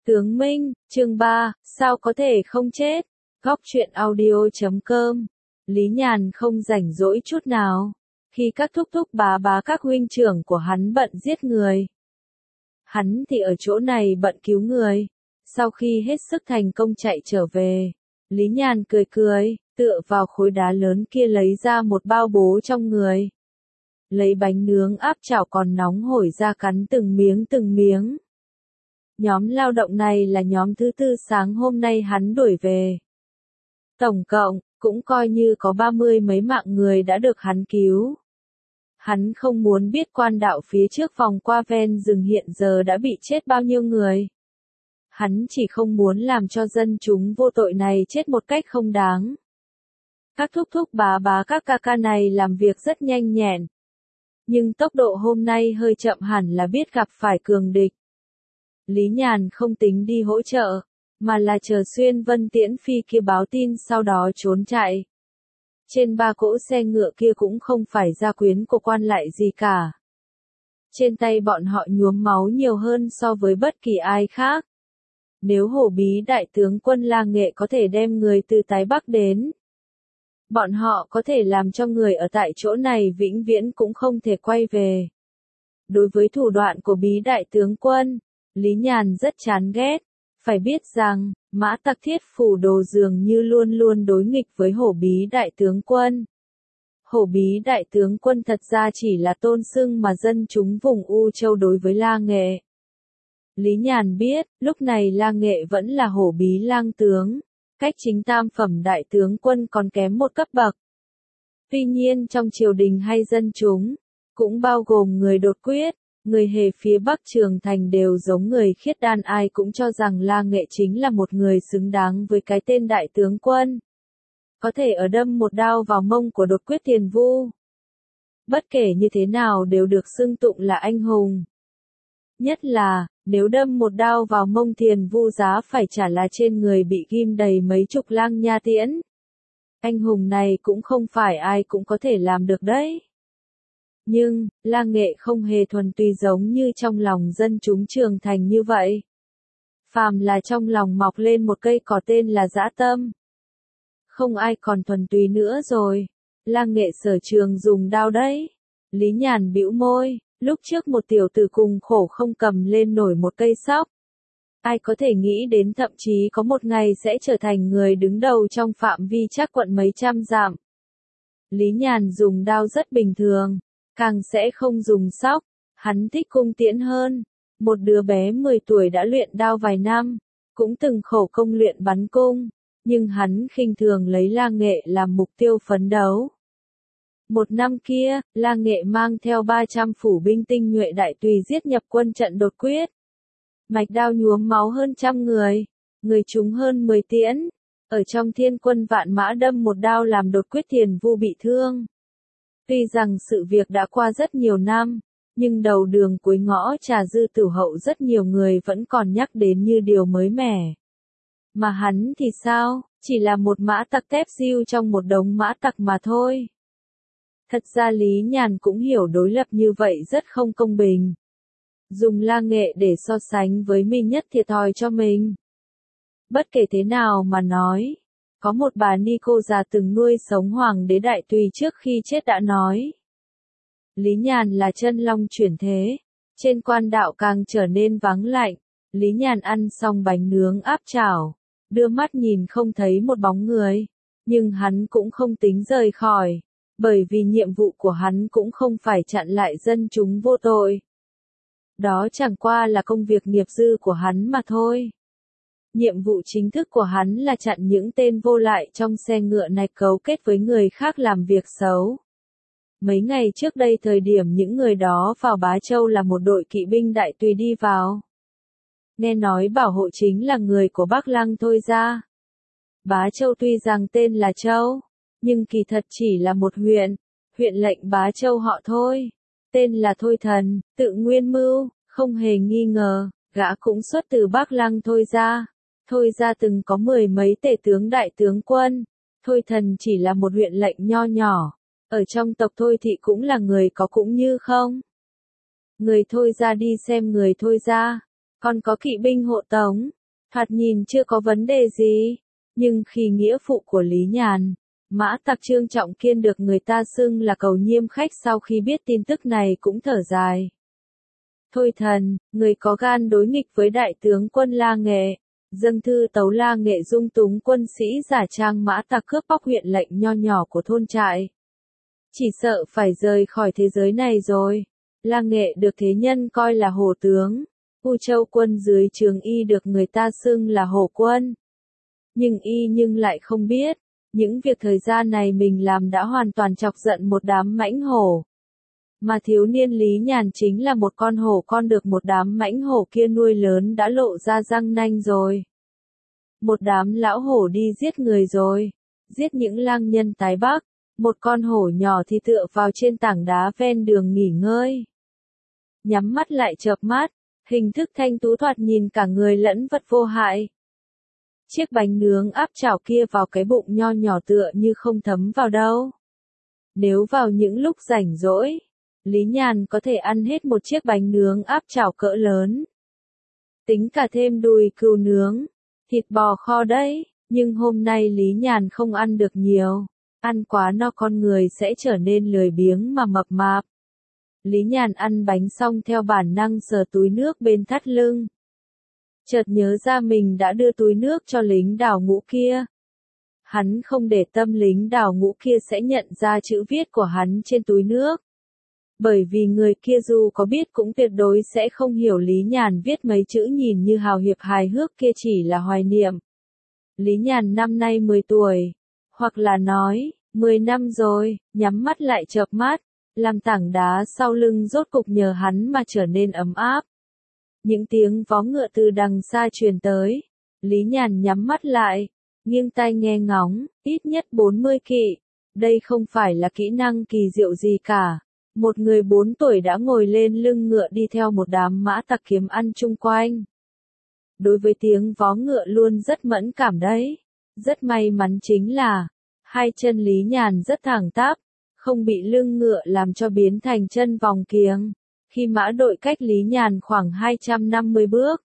Tướng Minh, chương 3, sao có thể không chết? Góc truyện audio.com. Lý Nhàn không rảnh rỗi chút nào. Khi các thúc thúc bá các huynh trưởng của hắn bận giết người, hắn thì ở chỗ này bận cứu người. Sau khi hết sức thành công chạy trở về, Lý Nhàn cười cười, tựa vào khối đá lớn kia lấy ra một bao bố trong người. Lấy bánh nướng áp chảo còn nóng hổi ra cắn từng miếng. Nhóm lao động này là nhóm thứ tư sáng hôm nay hắn đuổi về. Tổng cộng, cũng coi như có 30 mấy mạng người đã được hắn cứu. Hắn không muốn biết quan đạo phía trước vòng qua ven rừng hiện giờ đã bị chết bao nhiêu người. Hắn chỉ không muốn làm cho dân chúng vô tội này chết một cách không đáng. Các thúc thúc bá các ca ca này làm việc rất nhanh nhẹn. Nhưng tốc độ hôm nay hơi chậm hẳn là biết gặp phải cường địch. Lý Nhàn không tính đi hỗ trợ, mà là chờ Xuyên Vân Tiễn Phi kia báo tin sau đó trốn chạy. Trên ba cỗ xe ngựa kia cũng không phải gia quyến của quan lại gì cả. Trên tay bọn họ nhuốm máu nhiều hơn so với bất kỳ ai khác. Nếu Hổ Bí đại tướng quân La Nghệ có thể đem người từ Tái Bắc đến, bọn họ có thể làm cho người ở tại chỗ này vĩnh viễn cũng không thể quay về. Đối với thủ đoạn của Bí đại tướng quân, Lý Nhàn rất chán ghét. Phải biết rằng, Mã Tặc Thiết Phủ Đồ dường như luôn luôn đối nghịch với Hổ Bí đại tướng quân. Hổ Bí đại tướng quân thật ra chỉ là tôn xưng mà dân chúng vùng U Châu đối với La Nghệ. Lý Nhàn biết, lúc này La Nghệ vẫn là Hổ Bí lang tướng, cách chính tam phẩm đại tướng quân còn kém một cấp bậc. Tuy nhiên trong triều đình hay dân chúng, cũng bao gồm người đột quyết, người Hề phía Bắc Trường Thành đều giống người Khiết Đan, ai cũng cho rằng La Nghệ chính là một người xứng đáng với cái tên đại tướng quân. Có thể ở đâm một đao vào mông của đột quyết Tiền Vu. Bất kể như thế nào đều được xưng tụng là anh hùng. Nhất là, nếu đâm một đao vào mông Tiền Vu giá phải trả là trên người bị ghim đầy mấy chục lang nha tiễn. Anh hùng này cũng không phải ai cũng có thể làm được đấy. Nhưng, La Nghệ không hề thuần túy giống như trong lòng dân chúng Trường Thành như vậy. Phàm là trong lòng mọc lên một cây cỏ tên là dã tâm. Không ai còn thuần túy nữa rồi. La Nghệ sở trường dùng đao đấy. Lý Nhàn bĩu môi, lúc trước một tiểu tử cùng khổ không cầm lên nổi một cây sóc. Ai có thể nghĩ đến thậm chí có một ngày sẽ trở thành người đứng đầu trong phạm vi chắc quận mấy trăm dặm. Lý Nhàn dùng đao rất bình thường. Càng sẽ không dùng sóc, hắn thích cung tiễn hơn. Một đứa bé 10 tuổi đã luyện đao vài năm, cũng từng khổ công luyện bắn cung, nhưng hắn khinh thường lấy La Nghệ làm mục tiêu phấn đấu. Một năm kia, La Nghệ mang theo 300 phủ binh tinh nhuệ đại tùy giết nhập quân trận đột quyết. Mạch đao nhuốm máu hơn 100 người trúng hơn 10 tiễn. Ở trong thiên quân vạn mã đâm một đao làm đột quyết Tiền Vu bị thương. Tuy rằng sự việc đã qua rất nhiều năm, nhưng đầu đường cuối ngõ Trà Dư Tử Hậu rất nhiều người vẫn còn nhắc đến như điều mới mẻ. Mà hắn thì sao, chỉ là một mã tặc tép diêu trong một đống mã tặc mà thôi. Thật ra Lý Nhàn cũng hiểu đối lập như vậy rất không công bình. Dùng La Nghệ để so sánh với mình nhất thiệt thòi cho mình. Bất kể thế nào mà nói, có một bà ni cô già từng nuôi sống hoàng đế đại tùy trước khi chết đã nói. Lý Nhàn là chân long chuyển thế, trên quan đạo càng trở nên vắng lạnh. Lý Nhàn ăn xong bánh nướng áp chảo, đưa mắt nhìn không thấy một bóng người, nhưng hắn cũng không tính rời khỏi, bởi vì nhiệm vụ của hắn cũng không phải chặn lại dân chúng vô tội. Đó chẳng qua là công việc nghiệp dư của hắn mà thôi. Nhiệm vụ chính thức của hắn là chặn những tên vô lại trong xe ngựa này cấu kết với người khác làm việc xấu. Mấy ngày trước đây thời điểm những người đó vào Bá Châu là một đội kỵ binh đại tùy đi vào. Nghe nói bảo hộ chính là người của Bắc Lăng Thôi ra. Bá Châu tuy rằng tên là Châu, nhưng kỳ thật chỉ là một huyện lệnh Bá Châu họ Thôi. Tên là Thôi Thần, tự nguyên mưu, không hề nghi ngờ, gã cũng xuất từ Bắc Lăng Thôi ra. Thôi ra từng có 10 mấy tể tướng đại tướng quân. Thôi Thần chỉ là một huyện lệnh nho nhỏ. Ở trong tộc Thôi thị cũng là người có cũng như không. Người Thôi ra đi xem người Thôi ra. còn có kỵ binh hộ tống, thoạt nhìn chưa có vấn đề gì. Nhưng khi nghĩa phụ của Lý Nhàn, Mã Tặc Trương Trọng Kiên được người ta xưng là cầu nhiêm khách sau khi biết tin tức này cũng thở dài. Thôi thần, người có gan đối nghịch với đại tướng quân La Nghệ, dâng thư tấu La Nghệ dung túng quân sĩ giả trang mã tặc cướp bóc huyện lệnh nho nhỏ của thôn trại. Chỉ sợ phải rời khỏi thế giới này rồi. La Nghệ được thế nhân coi là hổ tướng, U Châu quân dưới trướng y được người ta xưng là hổ quân. Nhưng lại không biết, những việc thời gian này mình làm đã hoàn toàn chọc giận một đám mãnh hổ. Mà thiếu niên Lý Nhàn chính là một con hổ con được một đám mãnh hổ kia nuôi lớn đã lộ ra răng nanh rồi. Một đám lão hổ đi giết người rồi, giết những lang nhân tái bắc, một con hổ nhỏ thì tựa vào trên tảng đá ven đường nghỉ ngơi. Nhắm mắt lại chợp mắt, hình thức thanh tú thoạt nhìn cả người lẫn vật vô hại. Chiếc bánh nướng áp chảo kia vào cái bụng nho nhỏ tựa như không thấm vào đâu. Nếu vào những lúc rảnh rỗi, Lý Nhàn có thể ăn hết một chiếc bánh nướng áp chảo cỡ lớn. Tính cả thêm đùi cừu nướng, thịt bò kho đấy, nhưng hôm nay Lý Nhàn không ăn được nhiều. Ăn quá no con người sẽ trở nên lười biếng mà mập mạp. Lý Nhàn ăn bánh xong theo bản năng sờ túi nước bên thắt lưng. Chợt nhớ ra mình đã đưa túi nước cho lính đào ngũ kia. Hắn không để tâm lính đào ngũ kia sẽ nhận ra chữ viết của hắn trên túi nước. Bởi vì người kia dù có biết cũng tuyệt đối sẽ không hiểu Lý Nhàn viết mấy chữ nhìn như hào hiệp hài hước kia chỉ là hoài niệm. Lý Nhàn năm nay 10 tuổi, hoặc là nói, 10 năm rồi, nhắm mắt lại chợp mắt, làm tảng đá sau lưng rốt cục nhờ hắn mà trở nên ấm áp. Những tiếng vó ngựa từ đằng xa truyền tới, Lý Nhàn nhắm mắt lại, nghiêng tai nghe ngóng, ít nhất 40 kỵ. Đây không phải là kỹ năng kỳ diệu gì cả. Một người 4 tuổi đã ngồi lên lưng ngựa đi theo một đám mã tặc kiếm ăn chung quanh. Đối với tiếng vó ngựa luôn rất mẫn cảm đấy. Rất may mắn chính là, hai chân Lý Nhàn rất thẳng tắp, không bị lưng ngựa làm cho biến thành chân vòng kiếng. Khi mã đội cách Lý Nhàn khoảng 250 bước,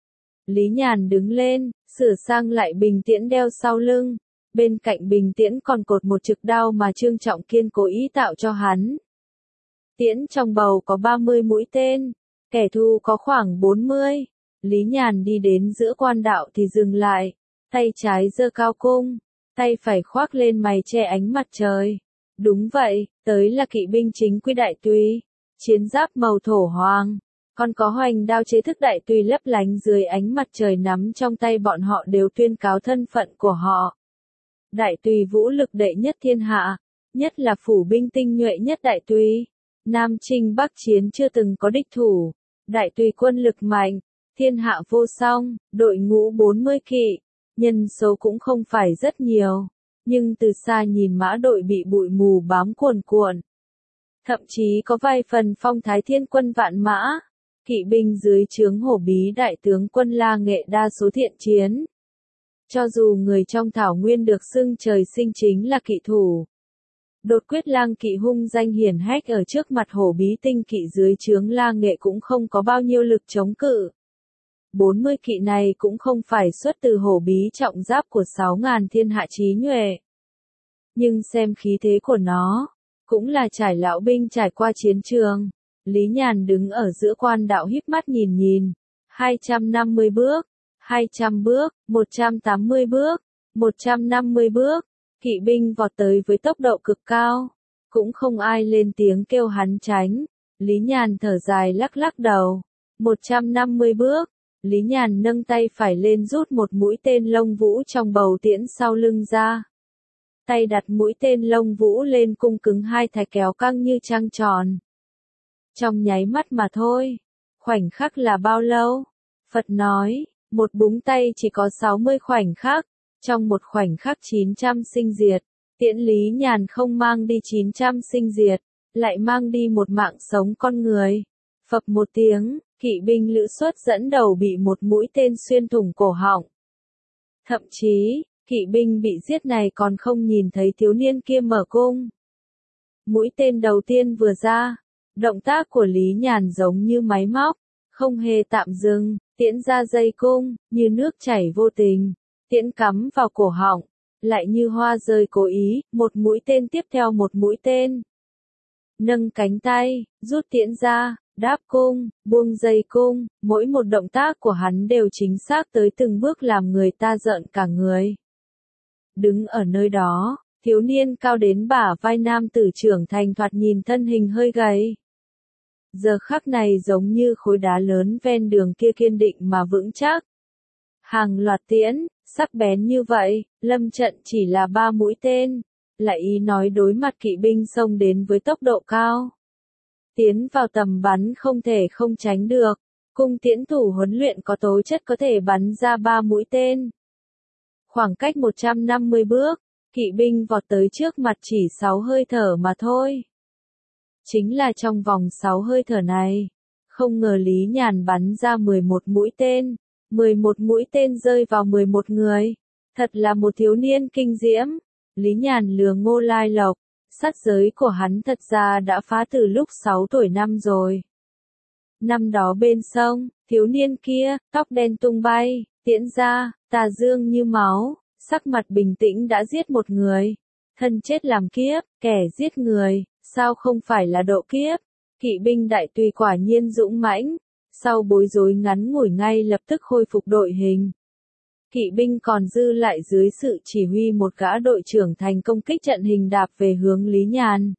Lý Nhàn đứng lên, sửa sang lại bình tiễn đeo sau lưng. Bên cạnh bình tiễn còn cột một trực đao mà Trương Trọng Kiên cố ý tạo cho hắn. Tiễn trong bầu có 30 mũi tên, kẻ thù có khoảng 40. Lý Nhàn đi đến giữa quan đạo thì dừng lại, tay trái giơ cao cung, tay phải khoác lên mày che ánh mặt trời. Đúng vậy, tới là kỵ binh chính quy đại tùy, chiến giáp màu thổ hoàng, còn có hoành đao chế thức đại tùy lấp lánh dưới ánh mặt trời nắm trong tay bọn họ đều tuyên cáo thân phận của họ. Đại tùy vũ lực đệ nhất thiên hạ, nhất là phủ binh tinh nhuệ nhất đại tùy. Nam chinh bắc chiến chưa từng có địch thủ, đại tùy quân lực mạnh, thiên hạ vô song, đội ngũ 40 kỵ, nhân số cũng không phải rất nhiều, nhưng từ xa nhìn mã đội bị bụi mù bám cuồn cuộn. Thậm chí có vài phần phong thái thiên quân vạn mã, kỵ binh dưới trướng hổ bí đại tướng quân La Nghệ đa số thiện chiến. Cho dù người trong thảo nguyên được xưng trời sinh chính là kỵ thủ. Đột quyết lang kỵ hung danh hiển hách ở trước mặt hổ bí tinh kỵ dưới trướng La Nghệ cũng không có bao nhiêu lực chống cự. 40 kỵ này cũng không phải xuất từ hổ bí trọng giáp của 6.000 thiên hạ trí nhuệ. Nhưng xem khí thế của nó, cũng là trải lão binh trải qua chiến trường. Lý Nhàn đứng ở giữa quan đạo híp mắt nhìn, 250 bước, 200 bước, 180 bước, 150 bước. Kỵ binh vọt tới với tốc độ cực cao, cũng không ai lên tiếng kêu hắn tránh. Lý Nhàn thở dài lắc lắc đầu. 150 bước, Lý Nhàn nâng tay phải lên rút một mũi tên lông vũ trong bầu tiễn sau lưng ra. Tay đặt mũi tên lông vũ lên cung cứng hai thạch kéo căng như trăng tròn. Trong nháy mắt mà thôi, khoảnh khắc là bao lâu? Phật nói, một búng tay chỉ có 60 khoảnh khắc. Trong một khoảnh khắc 900 sinh diệt, tiễn Lý Nhàn không mang đi 900 sinh diệt, lại mang đi một mạng sống con người. Phập một tiếng, kỵ binh lữ xuất dẫn đầu bị một mũi tên xuyên thủng cổ họng. Thậm chí, kỵ binh bị giết này còn không nhìn thấy thiếu niên kia mở cung. Mũi tên đầu tiên vừa ra, động tác của Lý Nhàn giống như máy móc, không hề tạm dừng, tiễn ra dây cung, như nước chảy vô tình, tiễn cắm vào cổ họng, lại như hoa rơi cố ý, một mũi tên tiếp theo một mũi tên. Nâng cánh tay, rút tiễn ra, đáp cung, buông dây cung, mỗi một động tác của hắn đều chính xác tới từng bước làm người ta rợn cả người. Đứng ở nơi đó, thiếu niên cao đến bả vai nam tử trưởng thành thoạt nhìn thân hình hơi gầy. Giờ khắc này giống như khối đá lớn ven đường kia kiên định mà vững chắc. Hàng loạt tiễn, sắc bén như vậy, lâm trận chỉ là 3 mũi tên, lại ý nói đối mặt kỵ binh xông đến với tốc độ cao. Tiến vào tầm bắn không thể không tránh được, cung tiễn thủ huấn luyện có tố chất có thể bắn ra 3 mũi tên. Khoảng cách 150 bước, kỵ binh vọt tới trước mặt chỉ 6 hơi thở mà thôi. Chính là trong vòng 6 hơi thở này, không ngờ Lý Nhàn bắn ra 11 mũi tên, 11 mũi tên rơi vào 11 người. Thật là một thiếu niên kinh diễm. Lý Nhàn lừa Ngô Lai Lộc, sát giới của hắn thật ra đã phá từ lúc 6 tuổi năm rồi. Năm đó bên sông, thiếu niên kia, tóc đen tung bay, tiễn ra, tà dương như máu, sắc mặt bình tĩnh đã giết một người. Thân chết làm kiếp, kẻ giết người, sao không phải là độ kiếp? Kỵ binh đại tùy quả nhiên dũng mãnh, sau bối rối ngắn ngủi ngay lập tức khôi phục đội hình. Kỵ binh còn dư lại dưới sự chỉ huy một gã đội trưởng thành công kích trận hình đạp về hướng Lý Nhàn.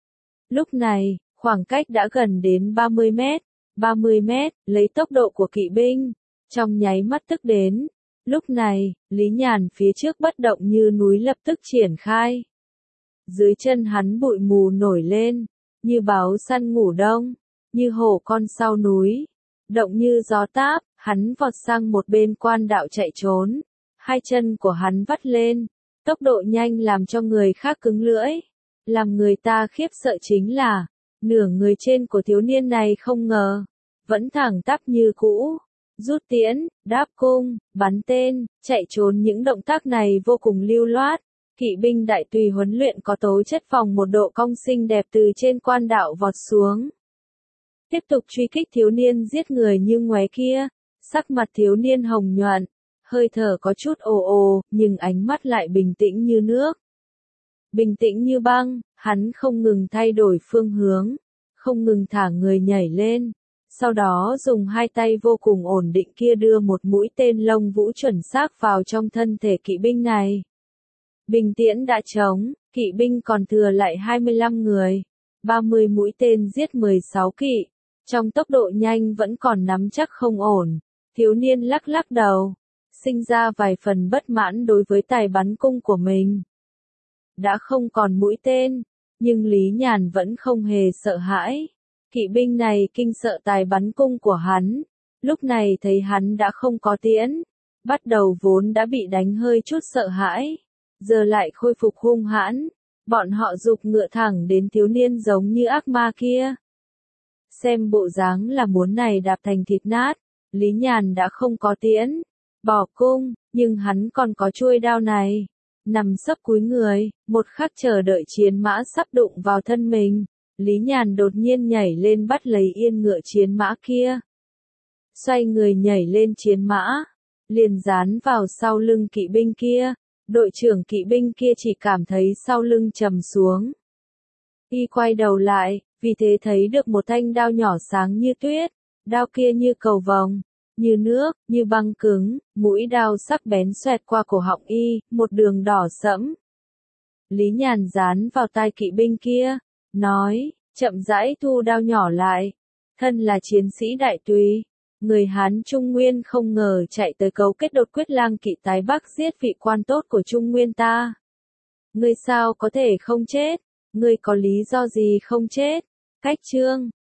Lúc này, khoảng cách đã gần đến 30 mét, 30 mét, lấy tốc độ của kỵ binh, trong nháy mắt tức đến. Lúc này, Lý Nhàn phía trước bất động như núi lập tức triển khai. Dưới chân hắn bụi mù nổi lên, như báo săn ngủ đông, như hổ con sau núi, động như gió táp, hắn vọt sang một bên quan đạo chạy trốn, hai chân của hắn vắt lên, tốc độ nhanh làm cho người khác cứng lưỡi, làm người ta khiếp sợ chính là, nửa người trên của thiếu niên này không ngờ, vẫn thẳng tắp như cũ, rút tiễn, đáp cung, bắn tên, chạy trốn những động tác này vô cùng lưu loát. Kỵ binh đại tùy huấn luyện có tố chất phòng một độ cong xinh đẹp từ trên quan đạo vọt xuống. Tiếp tục truy kích thiếu niên giết người như ngoé kia, sắc mặt thiếu niên hồng nhuận, hơi thở có chút ồ ồ, nhưng ánh mắt lại bình tĩnh như nước. Bình tĩnh như băng, hắn không ngừng thay đổi phương hướng, không ngừng thả người nhảy lên, sau đó dùng hai tay vô cùng ổn định kia đưa một mũi tên lông vũ chuẩn xác vào trong thân thể kỵ binh này. Bình tiễn đã trống, kỵ binh còn thừa lại 25 người, 30 mũi tên giết 16 kỵ, trong tốc độ nhanh vẫn còn nắm chắc không ổn, thiếu niên lắc lắc đầu, sinh ra vài phần bất mãn đối với tài bắn cung của mình. Đã không còn mũi tên, nhưng Lý Nhàn vẫn không hề sợ hãi, kỵ binh này kinh sợ tài bắn cung của hắn, lúc này thấy hắn đã không có tiễn, bắt đầu vốn đã bị đánh hơi chút sợ hãi. Giờ lại khôi phục hung hãn, bọn họ giục ngựa thẳng đến thiếu niên giống như ác ma kia. Xem bộ dáng là muốn này đạp thành thịt nát, Lý Nhàn đã không có tiễn, bỏ cung, nhưng hắn còn có chuôi đao này. Nằm sấp cúi người, một khắc chờ đợi chiến mã sắp đụng vào thân mình, Lý Nhàn đột nhiên nhảy lên bắt lấy yên ngựa chiến mã kia. Xoay người nhảy lên chiến mã, liền dán vào sau lưng kỵ binh kia. Đội trưởng kỵ binh kia chỉ cảm thấy sau lưng trầm xuống. Y quay đầu lại, vì thế thấy được một thanh đao nhỏ sáng như tuyết, đao kia như cầu vồng, như nước, như băng cứng, mũi đao sắc bén xoẹt qua cổ họng y, một đường đỏ sẫm. Lý Nhàn dán vào tai kỵ binh kia, nói, chậm rãi thu đao nhỏ lại, thân là chiến sĩ đại tùy. Người Hán Trung Nguyên không ngờ chạy tới cấu kết đột quyết lang kỵ tái bắc giết vị quan tốt của Trung Nguyên ta. Ngươi sao có thể không chết? Ngươi có lý do gì không chết? Cách chương